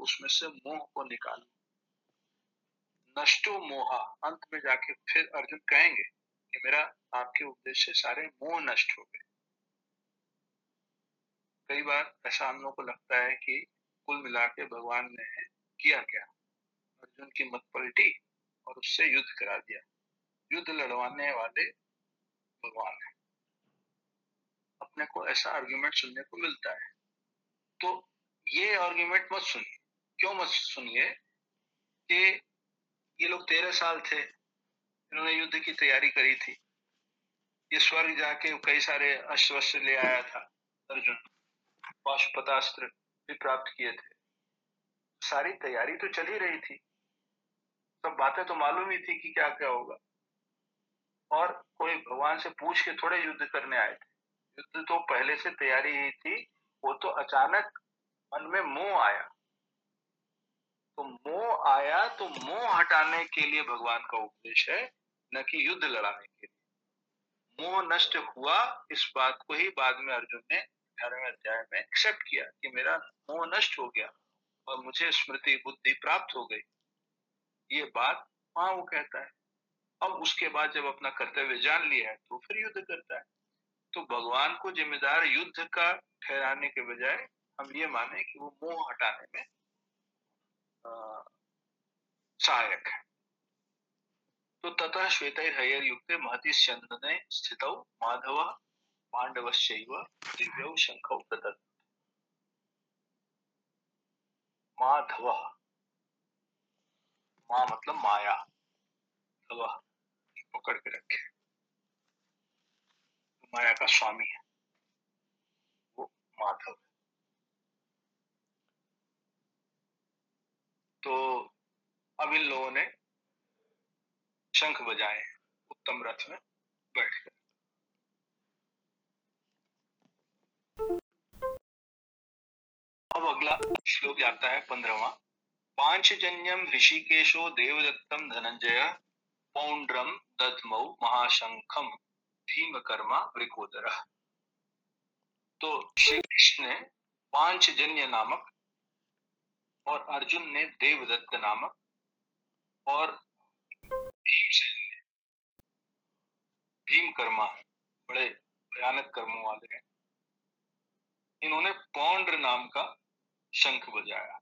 उसमें से मोह को निकालो। नष्टो मोहा, अंत में जाके फिर अर्जुन कहेंगे कि मेरा आपके उपदेश से सारे मोह नष्ट हो गए। कई बार ऐसा हम लोग को लगता है कि कुल मिला के भगवान ने किया क्या, अर्जुन की मत पलटी और उससे युद्ध करा दिया। युद्ध लड़वाने वाले भगवान है। अपने को ऐसा आर्ग्यूमेंट सुनने को मिलता है, तो ये आर्ग्यूमेंट मत सुनिए। क्यों मत सुनिए? कि ये लोग 13 साल थे, इन्होंने युद्ध की तैयारी करी थी, ये स्वर्ग जाके कई सारे अस्त्र वस्त्र ले आया था अर्जुन, पाशुपतास्त्र भी प्राप्त किए थे, सारी तैयारी तो चल ही रही थी, सब बातें तो मालूम ही थी कि क्या क्या होगा। और कोई भगवान से पूछ के थोड़े युद्ध करने आए थे, युद्ध तो पहले से तैयारी ही थी। वो तो अचानक मन में मोह आया, तो मोह आया तो मोह हटाने के लिए भगवान का उपदेश है, न कि युद्ध लड़ाने के लिए। मोह नष्ट हुआ, इस बात को ही बाद में अर्जुन ने 18वें अध्याय में एक्सेप्ट किया कि मेरा मोह नष्ट हो गया और मुझे स्मृति बुद्धि प्राप्त हो गई। ये बात वहां वो कहता है। अब उसके बाद जब अपना कर्तव्य जान लिया है तो फिर युद्ध करता है। तो भगवान को जिम्मेदार युद्ध का ठहराने के बजाय हम ये माने कि वो मोह हटाने में सहायक है। तो ततः श्वेतैर्हयैर्युक्ते महति स्यन्दने स्थितौ माधवः पांडवश्चैव दिव्यौ शंखौ ददत्। माधवः, मां मतलब माया, धवः पकड़ के रखे, माया का स्वामी है वो माधव। तो अब इन लोगों ने शंख बजाए उत्तम रथ में बैठकर। अब अगला श्लोक आता है 15वां। पांचजन्यम ऋषिकेशो देवदत्तम धनंजय पौंड्रम दध्मौ महाशंखम भीमकर्मा वृकोदरः। तो श्री कृष्ण ने पांचजन्य नामक और अर्जुन ने देवदत्त नामक और भीमकर्मा बड़े भयानक कर्मों वाले हैं, इन्होंने पौंड्र नाम का शंख बजाया।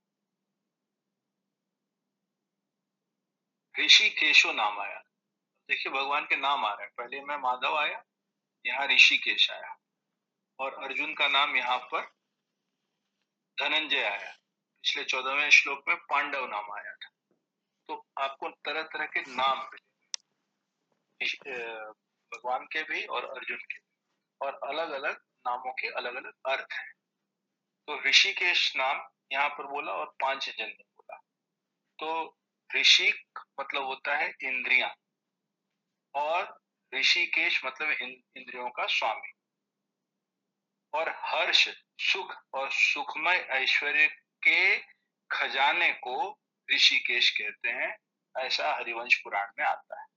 ऋषिकेशो नाम आया, देखिए भगवान के नाम आ रहे हैं, पहले में माधव आया, यहाँ ऋषिकेश आया, और अर्जुन का नाम यहाँ पर धनंजय आया। पिछले 14वें श्लोक में पांडव नाम आया था। तो आपको तरह तरह के नाम मिले, भगवान के भी और अर्जुन के भी, और अलग अलग नामों के अलग अलग अर्थ हैं। तो ऋषिकेश नाम यहाँ पर बोला और पांचजन्य बोला। तो ऋषिक मतलब होता है इंद्रियां, और ऋषिकेश मतलब इंद्रियों का स्वामी, और हर्ष सुख और सुखमय ऐश्वर्य के खजाने को ऋषिकेश कहते हैं, ऐसा हरिवंश पुराण में आता है।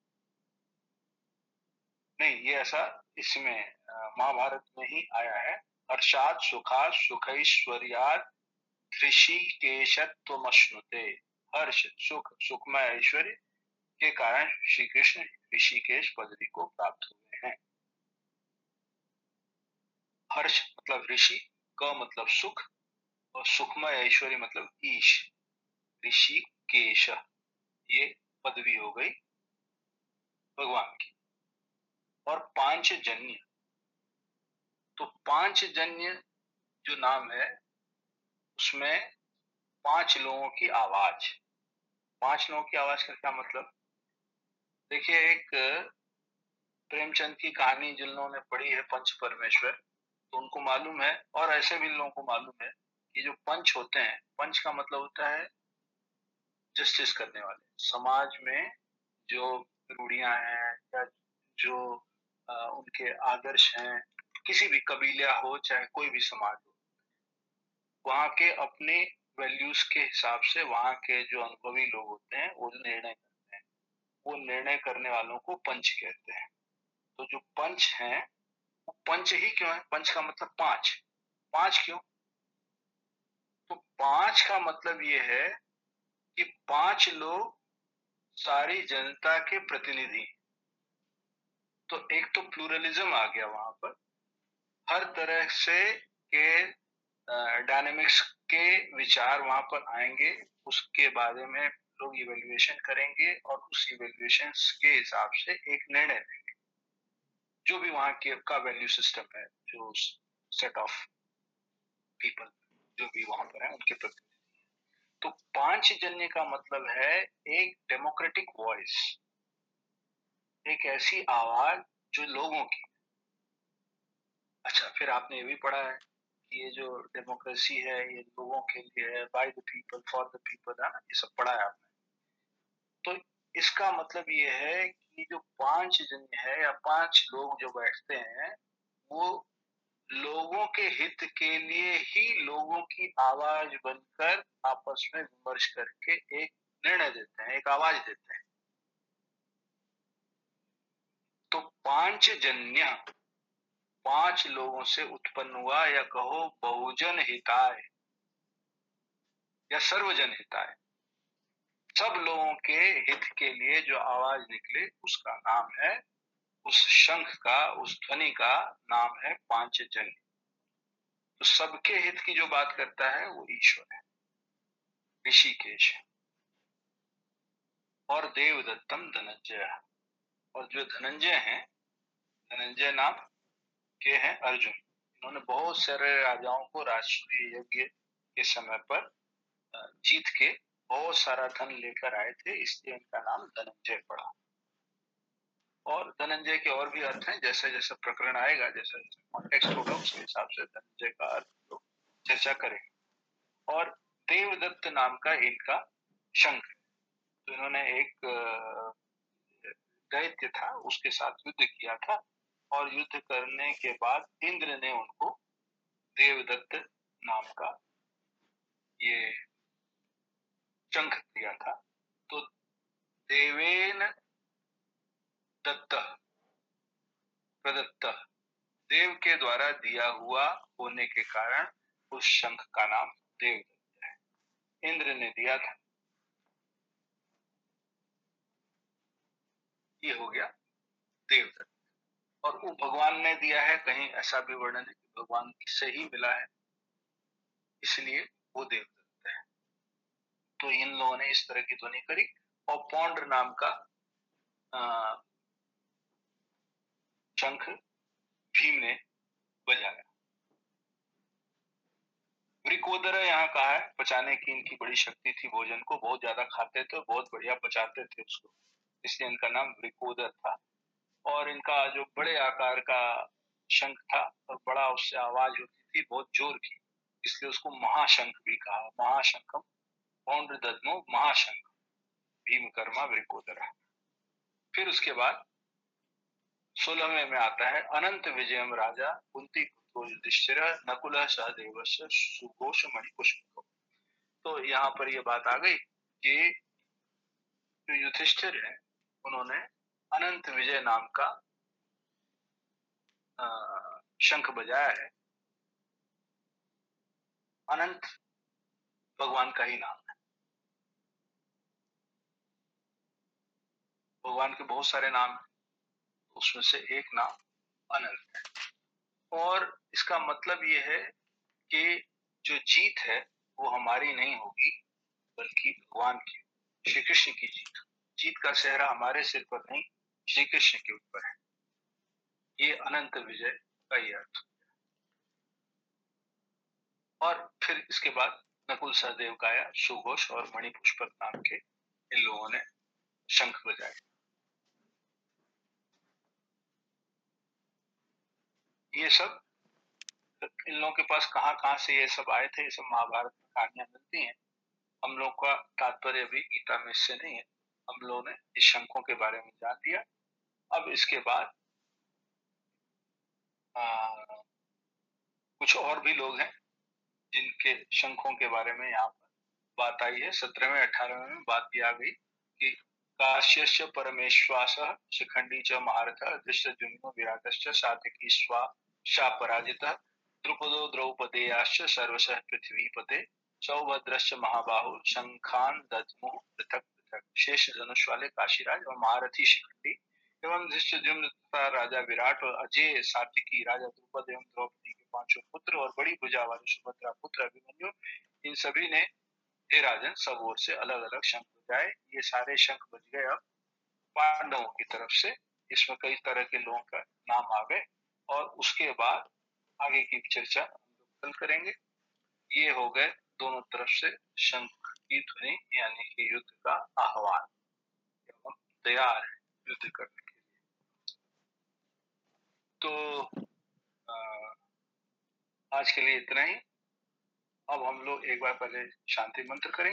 नहीं, ये ऐसा इसमें महाभारत में ही आया है। हर्षात सुखात सुखैश्वर्यात ऋषिकेशत्वमश्नुते। हर्ष सुख सुखमय ऐश्वर्य के कारण श्री कृष्ण ऋषिकेश पदवी को प्राप्त हुए हैं। हर्ष मतलब ऋषि, क मतलब सुख, और सुखमय ऐश्वर्य मतलब ईश, ऋषिकेश, ये पदवी हो गई भगवान की। और पांचजन्य, तो पांचजन्य जो नाम है उसमें 5 लोगों की आवाज। 5 लोगों की आवाज का क्या मतलब? देखिए, एक प्रेमचंद की कहानी जिन लोगों ने पढ़ी है पंच परमेश्वर, तो उनको मालूम है, और ऐसे भी लोगों को मालूम है कि जो पंच होते हैं, पंच का मतलब होता है जस्टिस करने वाले। समाज में जो रूढ़ियां हैं या जो उनके आदर्श हैं, किसी भी कबीला हो चाहे कोई भी समाज हो, वहाँ के अपने वैल्यूज के हिसाब से वहाँ के जो अनुभवी लोग होते हैं वो निर्णय करते हैं, वो निर्णय करने वालों को पंच कहते हैं। तो जो पंच हैं वो पंच ही क्यों है? पंच का मतलब 5। 5 क्यों? तो 5 का मतलब ये है कि 5 लोग सारी जनता के प्रतिनिधि। तो एक तो प्लूरलिज्म आ गया वहां पर, हर तरह से के डायनेमिक्स के विचार वहां पर आएंगे, उसके बारे में लोग इवेल्युएशन करेंगे और उस इवेल्युएशन के हिसाब से एक निर्णय लेंगे, जो भी वहां के का वैल्यू सिस्टम है, जो सेट ऑफ पीपल जो भी वहां पर है उनके प्रति। तो 5 जन्य का मतलब है एक डेमोक्रेटिक वॉइस, एक ऐसी आवाज जो लोगों की। अच्छा, फिर आपने ये भी पढ़ा है कि ये जो डेमोक्रेसी है ये लोगों के लिए है, by the people for the people, है ना, ये सब पढ़ा है आपने। तो इसका मतलब ये है कि जो 5 जन है या 5 लोग जो बैठते हैं वो लोगों के हित के लिए ही लोगों की आवाज बनकर आपस में विमर्श करके एक निर्णय देते हैं, एक आवाज देते हैं। तो 5 जन्य 5 लोगों से उत्पन्न हुआ, या कहो बहुजन हिताय या सर्वजन हिताय, सब लोगों के हित के लिए जो आवाज निकले उसका नाम है, उस शंख का, उस ध्वनि का नाम है पांचजन्य। तो सबके हित की जो बात करता है वो ईश्वर है, ऋषिकेश है। और देवदत्तम धनंजय, और जो धनंजय हैं, धनंजय नाम के हैं अर्जुन, इन्होंने बहुत सारे राजाओं को राष्ट्रीय यज्ञ के समय पर जीत के बहुत सारा धन लेकर आए थे, इसलिए इनका नाम धनंजय पड़ा। और धनंजय के और भी अर्थ हैं, जैसे जैसे प्रकरण आएगा, जैसे जैसे कॉन्टेक्स्ट होगा उसके हिसाब से धनंजय का अर्थ तो चर्चा करेंगे। और देवदत्त नाम का इनका शंख, तो इन्होंने एक दैत्य था उसके साथ युद्ध किया था, और युद्ध करने के बाद इंद्र ने उनको देवदत्त नाम का ये शंख दिया था। तो देवेन दत्त प्रदत्त, देव के द्वारा दिया हुआ होने के कारण उस शंख का नाम देवदत्त है, इंद्र ने दिया था। ये हो गया देवदत्त। और वो भगवान ने दिया है, कहीं ऐसा भी वर्णन है कि भगवान से ही मिला है, इसलिए वो देवदत्त है। तो इन लोगों ने इस तरह की ध्वनि करी, और पौंड्र नाम का शंख भीम ने बजाया। वृकोदर यहाँ कहा है, पचाने की इनकी बड़ी शक्ति थी, भोजन को बहुत ज्यादा खाते थे, बहुत बढ़िया पचाते थे उसको, इसलिए इनका नाम वृकोदर था। और इनका जो बड़े आकार का शंख था और बड़ा उससे आवाज होती थी बहुत जोर की, इसलिए उसको महाशंख भी कहा, महाशंखम पौंड्रदद्मो महाशंख भीमकर्मा वृकोदर। फिर उसके बाद 16वें में आता है अनंत विजयम राजा कुंती पुत्रो युधिष्ठिर नकुल सहदेव सुघोष मणिपुष्प। तो यहाँ पर ये बात आ गई कि जो युधिष्ठिर है उन्होंने अनंत विजय नाम का शंख बजाया है। अनंत भगवान का ही नाम है, भगवान के बहुत सारे नाम हैं, उसमें से एक नाम अनंत है। और इसका मतलब ये है कि जो जीत है वो हमारी नहीं होगी, बल्कि भगवान की, श्री कृष्ण की जीत। जीत का सेहरा हमारे सिर पर नहीं, श्री कृष्ण के ऊपर है। ये अनंत विजय का ही अर्थ। और फिर इसके बाद नकुल सहदेव गाया, सुघोष और मणिपुष्पक नाम के इन लोगों ने शंख बजाए। ये सब इन लोगों के पास कहाँ से ये सब आए थे, ये सब महाभारत में कहानियां मिलती हैं। हम लोग का तात्पर्य अभी गीता में इससे नहीं है, हम लोगों ने इस शंखों के बारे में जान लिया। अब इसके बाद कुछ और भी लोग हैं जिनके शंखों के बारे में यहाँ पर बात आई है। 17वें 18वें में बात भी आ गई कि काश्यस्य परमेश्वास शिखंडी च महारथ दृष्टद्युम्नो विराटश्च सात्विकी स्वा शापराजितः द्रुपदो द्रौपदेयाश्च सर्वशः पृथ्वीपते सौभद्रश्च महाबाहु शंखान दद्मुः पृथक पृथक। शेष धनुष वाले काशीराज और महारथी शिखंडी एवं धृष्टद्युम्न तथा राजा विराट और अजय सात्विकी राजा द्रुपद एवं द्रौपदी के पांचों पुत्र और बड़ी भुजा वाले सुभद्रा पुत्र अभिमन्यु, इन सभी ने हे राजन सब ओर से अलग अलग शंख बजाए। ये सारे शंख बज गए अब पांडवों की तरफ से। इसमें कई तरह के लोगों का नाम आ गए और उसके बाद आगे की चर्चा हम लोग कल करेंगे। ये हो गए दोनों तरफ से शंख की ध्वनि यानी कि युद्ध का आह्वान, हम तैयार है युद्ध करने के लिए। तो आज के लिए इतना ही। अब हम लोग एक बार पहले शांति मंत्र करेंगे।